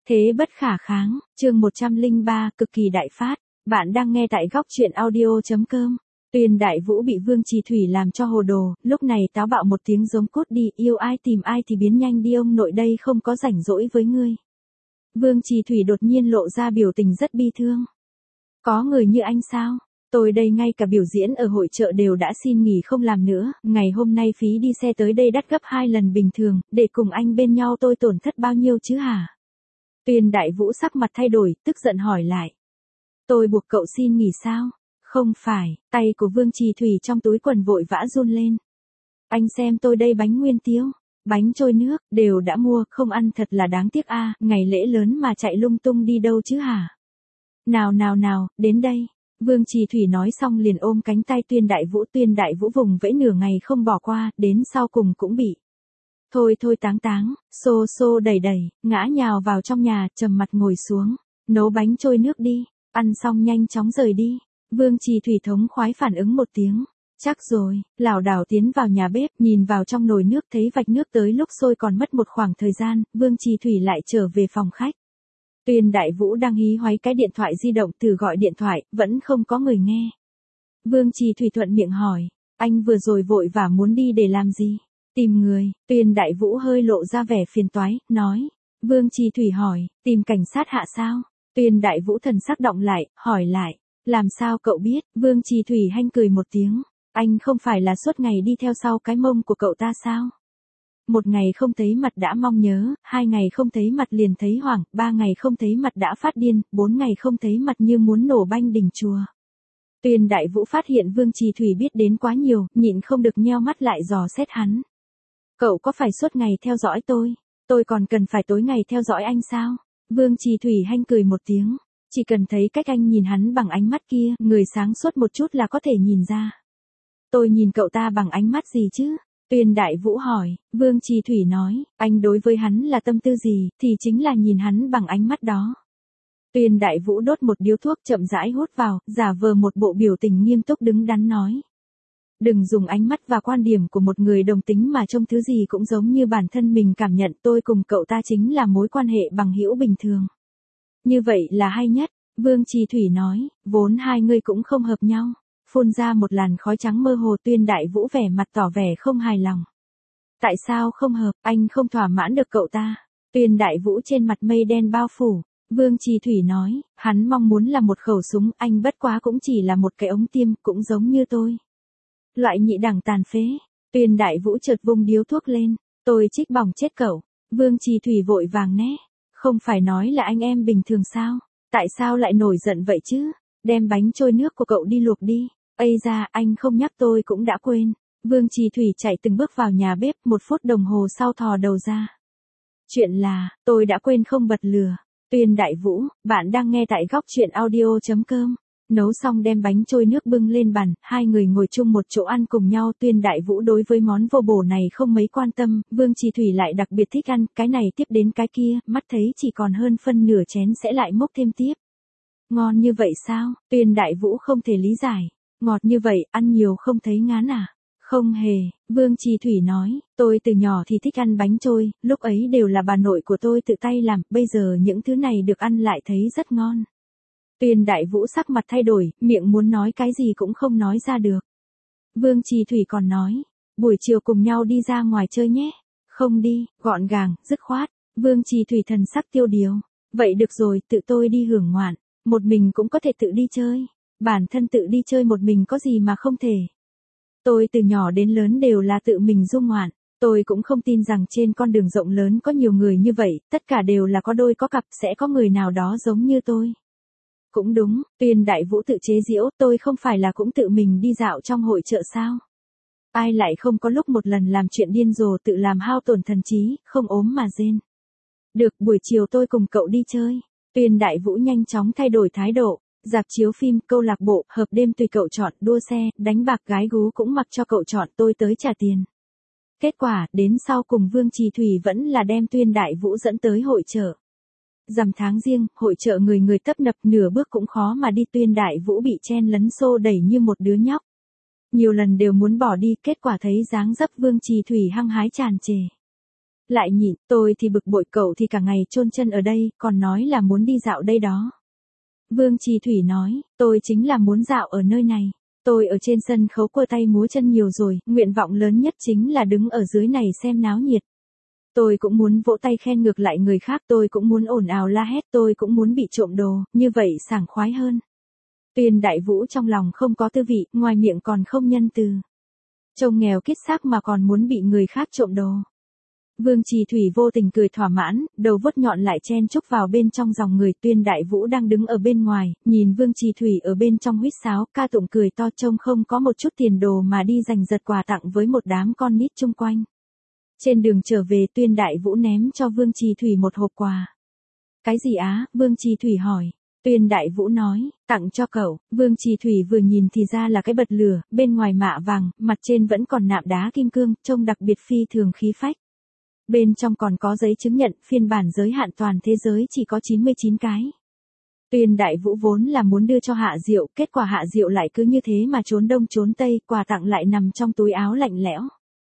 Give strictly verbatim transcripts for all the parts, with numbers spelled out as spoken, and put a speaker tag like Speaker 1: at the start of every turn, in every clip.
Speaker 1: Thế bất khả kháng, chương một trăm lẻ ba, cực kỳ đại phát. Bạn đang nghe tại góc truyện audio chấm com. Tuyền Đại Vũ bị Vương Trì Thủy làm cho hồ đồ, lúc này táo bạo một tiếng giống cút đi, yêu ai tìm ai thì biến nhanh đi, ông nội đây không có rảnh rỗi với ngươi. Vương Trì Thủy đột nhiên lộ ra biểu tình rất bi thương. Có người như anh sao? Tôi đây ngay cả biểu diễn ở hội chợ đều đã xin nghỉ không làm nữa, ngày hôm nay phí đi xe tới đây đắt gấp hai lần bình thường, để cùng anh bên nhau tôi tổn thất bao nhiêu chứ hả? Tuyền Đại Vũ sắc mặt thay đổi, tức giận hỏi lại. Tôi buộc cậu xin nghỉ sao? Không phải, tay của Vương Trì Thủy trong túi quần vội vã run lên. Anh xem tôi đây, bánh nguyên tiêu, bánh trôi nước, đều đã mua, không ăn thật là đáng tiếc a, ngày lễ lớn mà chạy lung tung đi đâu chứ hả? Nào nào nào, đến đây. Vương Trì Thủy nói xong liền ôm cánh tay Tuyền Đại Vũ, Tuyền Đại Vũ vùng vẫy nửa ngày không bỏ qua, đến sau cùng cũng bị. Thôi thôi táng táng, xô xô đẩy đẩy, ngã nhào vào trong nhà, trầm mặt ngồi xuống, nấu bánh trôi nước đi, ăn xong nhanh chóng rời đi. Vương Trì Thủy thống khoái phản ứng một tiếng, chắc rồi, lảo đảo tiến vào nhà bếp, nhìn vào trong nồi nước thấy vạch nước tới lúc sôi còn mất một khoảng thời gian, Vương Trì Thủy lại trở về phòng khách. Tuyền Đại Vũ đang hí hoáy cái điện thoại di động thử gọi điện thoại, vẫn không có người nghe. Vương Trì Thủy thuận miệng hỏi, anh vừa rồi vội vã muốn đi để làm gì? Tìm người. Tuyền Đại Vũ hơi lộ ra vẻ phiền toái, nói. Vương Trì Thủy hỏi, tìm cảnh sát hạ sao? Tuyền Đại Vũ thần sắc động lại, hỏi lại, làm sao cậu biết? Vương Trì Thủy hanh cười một tiếng, anh không phải là suốt ngày đi theo sau cái mông của cậu ta sao? Một ngày không thấy mặt đã mong nhớ, hai ngày không thấy mặt liền thấy hoảng, ba ngày không thấy mặt đã phát điên, bốn ngày không thấy mặt như muốn nổ banh đỉnh chùa. Tuyền Đại Vũ phát hiện Vương Trì Thủy biết đến quá nhiều, nhịn không được nheo mắt lại dò xét hắn. Cậu có phải suốt ngày theo dõi tôi? Tôi còn cần phải tối ngày theo dõi anh sao? Vương Trì Thủy hanh cười một tiếng. Chỉ cần thấy cách anh nhìn hắn bằng ánh mắt kia, người sáng suốt một chút là có thể nhìn ra. Tôi nhìn cậu ta bằng ánh mắt gì chứ? Tuyền Đại Vũ hỏi. Vương Trì Thủy nói, anh đối với hắn là tâm tư gì, thì chính là nhìn hắn bằng ánh mắt đó. Tuyền Đại Vũ đốt một điếu thuốc chậm rãi hút vào, giả vờ một bộ biểu tình nghiêm túc đứng đắn nói. Đừng dùng ánh mắt và quan điểm của một người đồng tính mà trông thứ gì cũng giống như bản thân mình cảm nhận, tôi cùng cậu ta chính là mối quan hệ bằng hữu bình thường. Như vậy là hay nhất, Vương Trì Thủy nói, vốn hai người cũng không hợp nhau. Phun ra một làn khói trắng mơ hồ. Tuyền Đại Vũ vẻ mặt tỏ vẻ không hài lòng. Tại sao không hợp, anh không thỏa mãn được cậu ta? Tuyền Đại Vũ trên mặt mây đen bao phủ. Vương Trì Thủy nói, hắn mong muốn là một khẩu súng, anh bất quá cũng chỉ là một cái ống tiêm, cũng giống như tôi. Loại nhị đẳng tàn phế. Tuyền Đại Vũ chợt vung điếu thuốc lên, tôi trích bỏng chết cậu. Vương Trì Thủy vội vàng né. Không phải nói là anh em bình thường sao? Tại sao lại nổi giận vậy chứ? Đem bánh trôi nước của cậu đi luộc đi. Ây da, anh không nhắc tôi cũng đã quên. Vương Trì Thủy chạy từng bước vào nhà bếp, một phút đồng hồ sau thò đầu ra. Chuyện là, tôi đã quên không bật lửa. Tuyền Đại Vũ, bạn đang nghe tại góc truyện audio chấm com. Nấu xong đem bánh trôi nước bưng lên bàn, hai người ngồi chung một chỗ ăn cùng nhau. Tuyền Đại Vũ đối với món vô bổ này không mấy quan tâm, Vương Trì Thủy lại đặc biệt thích ăn, cái này tiếp đến cái kia, mắt thấy chỉ còn hơn phân nửa chén sẽ lại múc thêm tiếp. Ngon như vậy sao? Tuyền Đại Vũ không thể lý giải. Ngọt như vậy, ăn nhiều không thấy ngán à? Không hề, Vương Trì Thủy nói, tôi từ nhỏ thì thích ăn bánh trôi, lúc ấy đều là bà nội của tôi tự tay làm, bây giờ những thứ này được ăn lại thấy rất ngon. Tuyền Đại Vũ sắc mặt thay đổi, miệng muốn nói cái gì cũng không nói ra được. Vương Trì Thủy còn nói, buổi chiều cùng nhau đi ra ngoài chơi nhé. Không đi, gọn gàng, dứt khoát. Vương Trì Thủy thần sắc tiêu điều. Vậy được rồi, tự tôi đi hưởng ngoạn, một mình cũng có thể tự đi chơi. Bản thân tự đi chơi một mình có gì mà không thể. Tôi từ nhỏ đến lớn đều là tự mình du ngoạn. Tôi cũng không tin rằng trên con đường rộng lớn có nhiều người như vậy, tất cả đều là có đôi có cặp, sẽ có người nào đó giống như tôi. Cũng đúng, Tuyền Đại Vũ tự chế giễu, tôi không phải là cũng tự mình đi dạo trong hội chợ sao? Ai lại không có lúc một lần làm chuyện điên rồ tự làm hao tổn thần trí, không ốm mà rên. Được, buổi chiều tôi cùng cậu đi chơi. Tuyền Đại Vũ nhanh chóng thay đổi thái độ. Rạp chiếu phim, câu lạc bộ, hợp đêm tùy cậu chọn, đua xe, đánh bạc gái gú cũng mặc cho cậu chọn, tôi tới trả tiền. Kết quả, đến sau cùng Vương Trì Thủy vẫn là đem Tuyền Đại Vũ dẫn tới hội chợ. Rằm tháng riêng, hội chợ người người tấp nập, nửa bước cũng khó mà đi. Tuyền Đại Vũ bị chen lấn xô đẩy như một đứa nhóc. Nhiều lần đều muốn bỏ đi, kết quả thấy dáng dấp Vương Trì Thủy hăng hái tràn trề. Lại nhịn, tôi thì bực bội, cậu thì cả ngày chôn chân ở đây, còn nói là muốn đi dạo đây đó. Vương Trì Thủy nói, tôi chính là muốn dạo ở nơi này. Tôi ở trên sân khấu quơ tay múa chân nhiều rồi, nguyện vọng lớn nhất chính là đứng ở dưới này xem náo nhiệt. Tôi cũng muốn vỗ tay khen ngược lại người khác, tôi cũng muốn ồn ào la hét, tôi cũng muốn bị trộm đồ, như vậy sảng khoái hơn. Tuyên Đại Vũ trong lòng không có tư vị, ngoài miệng còn không nhân từ. Trông nghèo kiết xác mà còn muốn bị người khác trộm đồ. Vương Trì Thủy vô tình cười thỏa mãn, đầu vuốt nhọn lại chen chúc vào bên trong dòng người. Tuyên Đại Vũ đang đứng ở bên ngoài, nhìn Vương Trì Thủy ở bên trong huýt sáo, ca tụng cười to, trông không có một chút tiền đồ mà đi giành giật quà tặng với một đám con nít chung quanh. Trên đường trở về, Tuyên Đại Vũ ném cho Vương Trì Thủy một hộp quà. Cái gì á? Vương Trì Thủy hỏi. Tuyên Đại Vũ nói, tặng cho cậu. Vương Trì Thủy vừa nhìn thì ra là cái bật lửa, bên ngoài mạ vàng, mặt trên vẫn còn nạm đá kim cương, trông đặc biệt phi thường khí phách. Bên trong còn có giấy chứng nhận, phiên bản giới hạn toàn thế giới chỉ có chín mươi chín cái. Tuyên Đại Vũ vốn là muốn đưa cho Hạ Diệu, kết quả Hạ Diệu lại cứ như thế mà trốn đông trốn tây, quà tặng lại nằm trong túi áo lạnh lẽo.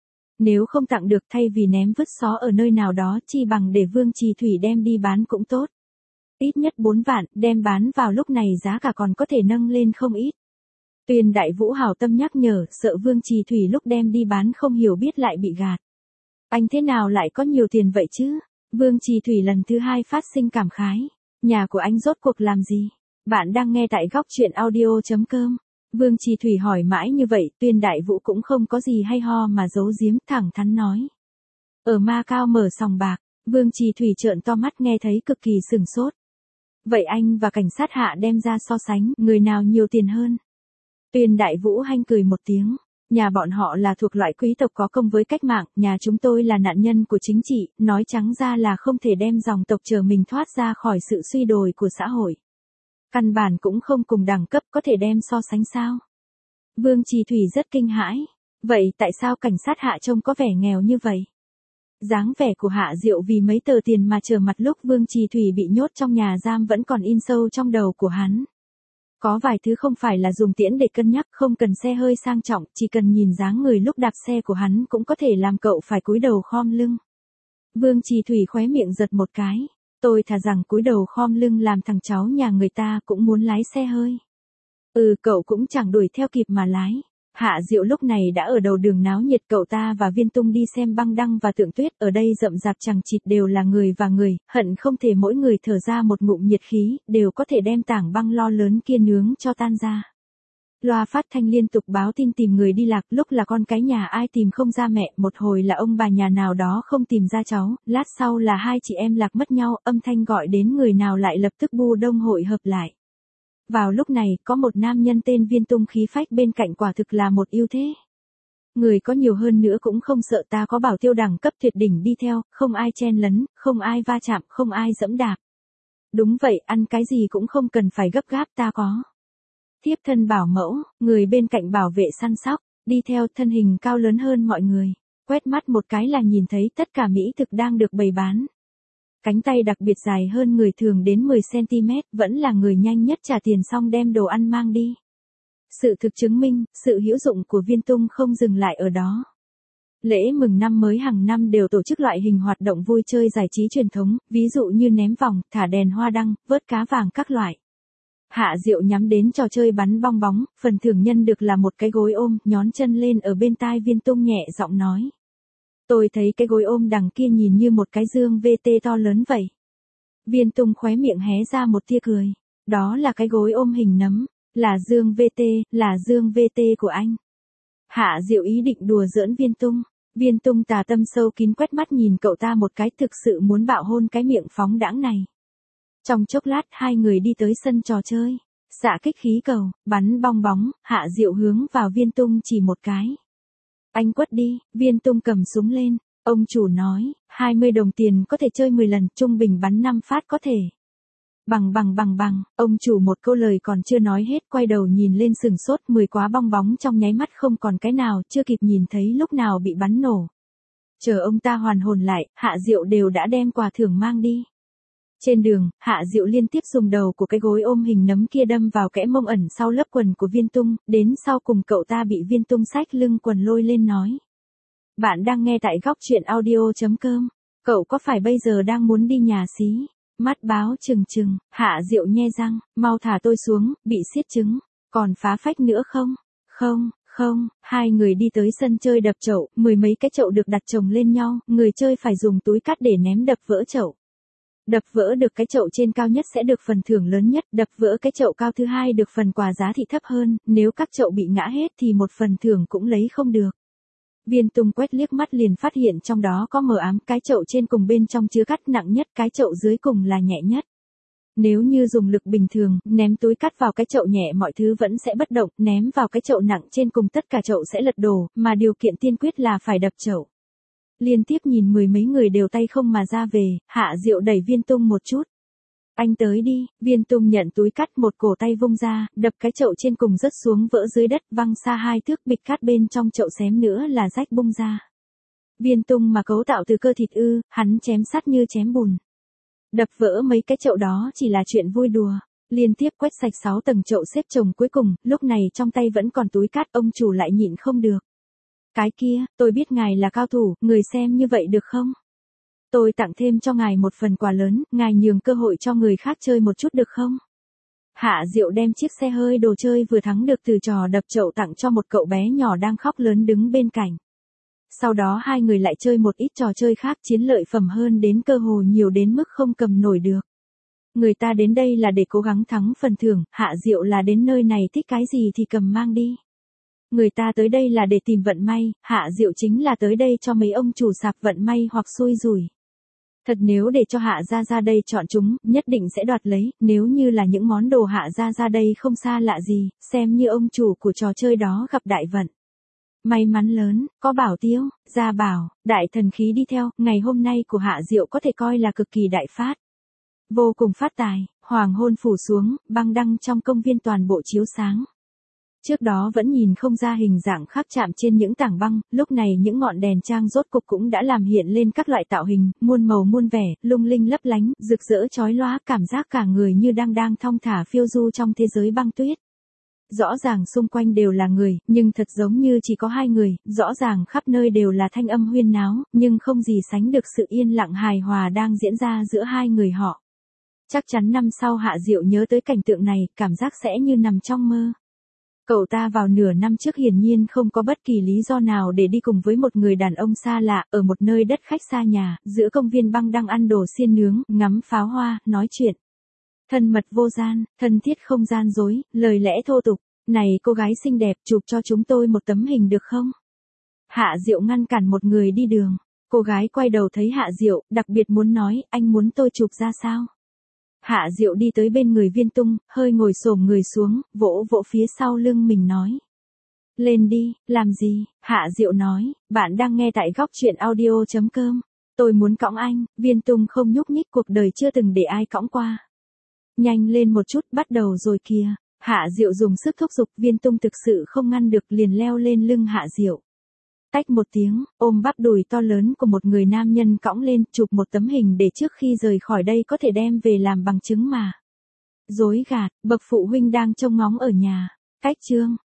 Speaker 1: Nếu không tặng được, thay vì ném vứt xó ở nơi nào đó, chi bằng để Vương Trì Thủy đem đi bán cũng tốt. Ít nhất bốn vạn, đem bán vào lúc này giá cả còn có thể nâng lên không ít. Tuyên Đại Vũ hảo tâm nhắc nhở, sợ Vương Trì Thủy lúc đem đi bán không hiểu biết lại bị gạt. Anh thế nào lại có nhiều tiền vậy chứ? Vương Trì Thủy lần thứ hai phát sinh cảm khái. Nhà của anh rốt cuộc làm gì? Bạn đang nghe tại góc truyện audio chấm com. Vương Trì Thủy hỏi mãi như vậy, Tuyên Đại Vũ cũng không có gì hay ho mà giấu giếm, thẳng thắn nói. Ở Macao mở sòng bạc. Vương Trì Thủy trợn to mắt nghe thấy cực kỳ sửng sốt. Vậy anh và cảnh sát Hạ đem ra so sánh, người nào nhiều tiền hơn? Tuyên Đại Vũ hanh cười một tiếng. Nhà bọn họ là thuộc loại quý tộc có công với cách mạng, nhà chúng tôi là nạn nhân của chính trị, nói trắng ra là không thể đem dòng tộc chờ mình thoát ra khỏi sự suy đồi của xã hội. Căn bản cũng không cùng đẳng cấp, có thể đem so sánh sao? Vương Trì Thủy rất kinh hãi. Vậy tại sao cảnh sát Hạ trông có vẻ nghèo như vậy? Dáng vẻ của Hạ Diệu vì mấy tờ tiền mà trở mặt lúc Vương Trì Thủy bị nhốt trong nhà giam vẫn còn in sâu trong đầu của hắn. Có vài thứ không phải là dùng tiễn để cân nhắc, không cần xe hơi sang trọng, chỉ cần nhìn dáng người lúc đạp xe của hắn cũng có thể làm cậu phải cúi đầu khom lưng. Vương Trì Thủy khóe miệng giật một cái. Tôi thà rằng cúi đầu khom lưng làm thằng cháu nhà người ta cũng muốn lái xe hơi. Ừ, cậu cũng chẳng đuổi theo kịp mà lái. Hạ Diệu lúc này đã ở đầu đường náo nhiệt, cậu ta và Viên Tung đi xem băng đăng và tượng tuyết, ở đây rậm rạp chằng chịt đều là người và người, hận không thể mỗi người thở ra một ngụm nhiệt khí, đều có thể đem tảng băng lo lớn kia nướng cho tan ra. Loa phát thanh liên tục báo tin tìm người đi lạc, lúc là con cái nhà ai tìm không ra mẹ, một hồi là ông bà nhà nào đó không tìm ra cháu, lát sau là hai chị em lạc mất nhau, âm thanh gọi đến người nào lại lập tức bu đông hội hợp lại. Vào lúc này, có một nam nhân tên Viên Tung khí phách bên cạnh quả thực là một ưu thế. Người có nhiều hơn nữa cũng không sợ, ta có bảo tiêu đẳng cấp tuyệt đỉnh đi theo, không ai chen lấn, không ai va chạm, không ai dẫm đạp. Đúng vậy, ăn cái gì cũng không cần phải gấp gáp, ta có. Tiếp thân bảo mẫu, người bên cạnh bảo vệ săn sóc, đi theo, thân hình cao lớn hơn mọi người. Quét mắt một cái là nhìn thấy tất cả mỹ thực đang được bày bán. Cánh tay đặc biệt dài hơn người thường đến mười xăng ti mét, vẫn là người nhanh nhất trả tiền xong đem đồ ăn mang đi. Sự thực chứng minh, sự hữu dụng của Viên Tung không dừng lại ở đó. Lễ mừng năm mới hàng năm đều tổ chức loại hình hoạt động vui chơi giải trí truyền thống, ví dụ như ném vòng, thả đèn hoa đăng, vớt cá vàng các loại. Hạ Diệu nhắm đến trò chơi bắn bong bóng, phần thưởng nhân được là một cái gối ôm, nhón chân lên ở bên tai Viên Tung nhẹ giọng nói. Tôi thấy cái gối ôm đằng kia nhìn như một cái dương vê tê to lớn vậy. Viên Tung khóe miệng hé ra một tia cười. Đó là cái gối ôm hình nấm, là dương vê tê, là dương vê tê của anh. Hạ Diệu ý định đùa giỡn Viên Tung. Viên Tung tà tâm sâu kín quét mắt nhìn cậu ta một cái, thực sự muốn bạo hôn cái miệng phóng đãng này. Trong chốc lát hai người đi tới sân trò chơi. Xạ kích khí cầu, bắn bong bóng, Hạ Diệu hướng vào Viên Tung chỉ một cái. Anh quất đi, Viên Tung cầm súng lên. Ông chủ nói, hai mươi đồng tiền có thể chơi mười lần, trung bình bắn năm phát có thể. Bằng bằng bằng bằng, ông chủ một câu lời còn chưa nói hết, quay đầu nhìn lên sừng sốt, mười quả bong bóng trong nháy mắt không còn cái nào, chưa kịp nhìn thấy lúc nào bị bắn nổ. Chờ ông ta hoàn hồn lại, Hạ Diệu đều đã đem quà thưởng mang đi. Trên đường, Hạ Diệu liên tiếp dùng đầu của cái gối ôm hình nấm kia đâm vào kẽ mông ẩn sau lớp quần của Viên Tung, đến sau cùng cậu ta bị Viên Tung xách lưng quần lôi lên nói. Bạn đang nghe tại góc truyện audio chấm com. Cậu có phải bây giờ đang muốn đi nhà xí? Mắt báo trừng trừng, Hạ Diệu nhe răng, mau thả tôi xuống, bị xiết trứng. Còn phá phách nữa không? Không, không, hai người đi tới sân chơi đập chậu, mười mấy cái chậu được đặt chồng lên nhau, người chơi phải dùng túi cát để ném đập vỡ chậu. Đập vỡ được cái chậu trên cao nhất sẽ được phần thưởng lớn nhất, đập vỡ cái chậu cao thứ hai được phần quà giá thị thấp hơn, nếu các chậu bị ngã hết thì một phần thưởng cũng lấy không được. Viên Tung quét liếc mắt liền phát hiện trong đó có mờ ám, cái chậu trên cùng bên trong chứa cát nặng nhất, cái chậu dưới cùng là nhẹ nhất. Nếu như dùng lực bình thường, ném túi cát vào cái chậu nhẹ mọi thứ vẫn sẽ bất động, ném vào cái chậu nặng trên cùng tất cả chậu sẽ lật đổ, mà điều kiện tiên quyết là phải đập chậu. Liên tiếp nhìn mười mấy người đều tay không mà ra về, Hạ Diệu đẩy Viên Tung một chút. Anh tới đi, Viên Tung nhận túi cát một cổ tay vung ra, đập cái chậu trên cùng rớt xuống vỡ dưới đất, văng xa hai thước, bịch cát bên trong chậu xém nữa là rách bung ra. Viên Tung mà cấu tạo từ cơ thịt ư, hắn chém sắt như chém bùn. Đập vỡ mấy cái chậu đó chỉ là chuyện vui đùa. Liên tiếp quét sạch sáu tầng chậu xếp chồng cuối cùng, lúc này trong tay vẫn còn túi cát, ông chủ lại nhịn không được. Cái kia, tôi biết ngài là cao thủ, người xem như vậy được không? Tôi tặng thêm cho ngài một phần quà lớn, ngài nhường cơ hội cho người khác chơi một chút được không? Hạ Diệu đem chiếc xe hơi đồ chơi vừa thắng được từ trò đập chậu tặng cho một cậu bé nhỏ đang khóc lớn đứng bên cạnh. Sau đó hai người lại chơi một ít trò chơi khác, chiến lợi phẩm hơn đến cơ hồ nhiều đến mức không cầm nổi được. Người ta đến đây là để cố gắng thắng phần thưởng, Hạ Diệu là đến nơi này thích cái gì thì cầm mang đi. Người ta tới đây là để tìm vận may, Hạ Diệu chính là tới đây cho mấy ông chủ sạp vận may hoặc xui rủi. Thật nếu để cho Hạ gia ra đây chọn chúng, nhất định sẽ đoạt lấy, nếu như là những món đồ Hạ gia ra đây không xa lạ gì, xem như ông chủ của trò chơi đó gặp đại vận. May mắn lớn, có bảo tiêu, gia bảo, đại thần khí đi theo, ngày hôm nay của Hạ Diệu có thể coi là cực kỳ đại phát. Vô cùng phát tài, hoàng hôn phủ xuống, băng đăng trong công viên toàn bộ chiếu sáng. Trước đó vẫn nhìn không ra hình dạng khắc chạm trên những tảng băng, lúc này những ngọn đèn trang rốt cục cũng đã làm hiện lên các loại tạo hình, muôn màu muôn vẻ, lung linh lấp lánh, rực rỡ chói lóa, cảm giác cả người như đang đang thong thả phiêu du trong thế giới băng tuyết. Rõ ràng xung quanh đều là người, nhưng thật giống như chỉ có hai người, rõ ràng khắp nơi đều là thanh âm huyên náo, nhưng không gì sánh được sự yên lặng hài hòa đang diễn ra giữa hai người họ. Chắc chắn năm sau Hạ Diệu nhớ tới cảnh tượng này, cảm giác sẽ như nằm trong mơ. Cậu ta vào nửa năm trước hiển nhiên không có bất kỳ lý do nào để đi cùng với một người đàn ông xa lạ, ở một nơi đất khách xa nhà, giữa công viên băng đang ăn đồ xiên nướng, ngắm pháo hoa, nói chuyện. Thân mật vô gian, thân thiết không gian dối, lời lẽ thô tục. Này cô gái xinh đẹp, chụp cho chúng tôi một tấm hình được không? Hạ Diệu ngăn cản một người đi đường. Cô gái quay đầu thấy Hạ Diệu, đặc biệt muốn nói, anh muốn tôi chụp ra sao? Hạ Diệu đi tới bên người Viên Tung, hơi ngồi xổm người xuống, vỗ vỗ phía sau lưng mình nói. Lên đi, làm gì? Hạ Diệu nói, bạn đang nghe tại góc chuyện audio chấm com. Tôi muốn cõng anh, Viên Tung không nhúc nhích, cuộc đời chưa từng để ai cõng qua. Nhanh lên một chút, bắt đầu rồi kìa. Hạ Diệu dùng sức thúc giục, Viên Tung thực sự không ngăn được liền leo lên lưng Hạ Diệu. Tách một tiếng, ôm bắp đùi to lớn của một người nam nhân cõng lên, chụp một tấm hình để trước khi rời khỏi đây có thể đem về làm bằng chứng mà. Dối gạt, bậc phụ huynh đang trông ngóng ở nhà. Cách chương.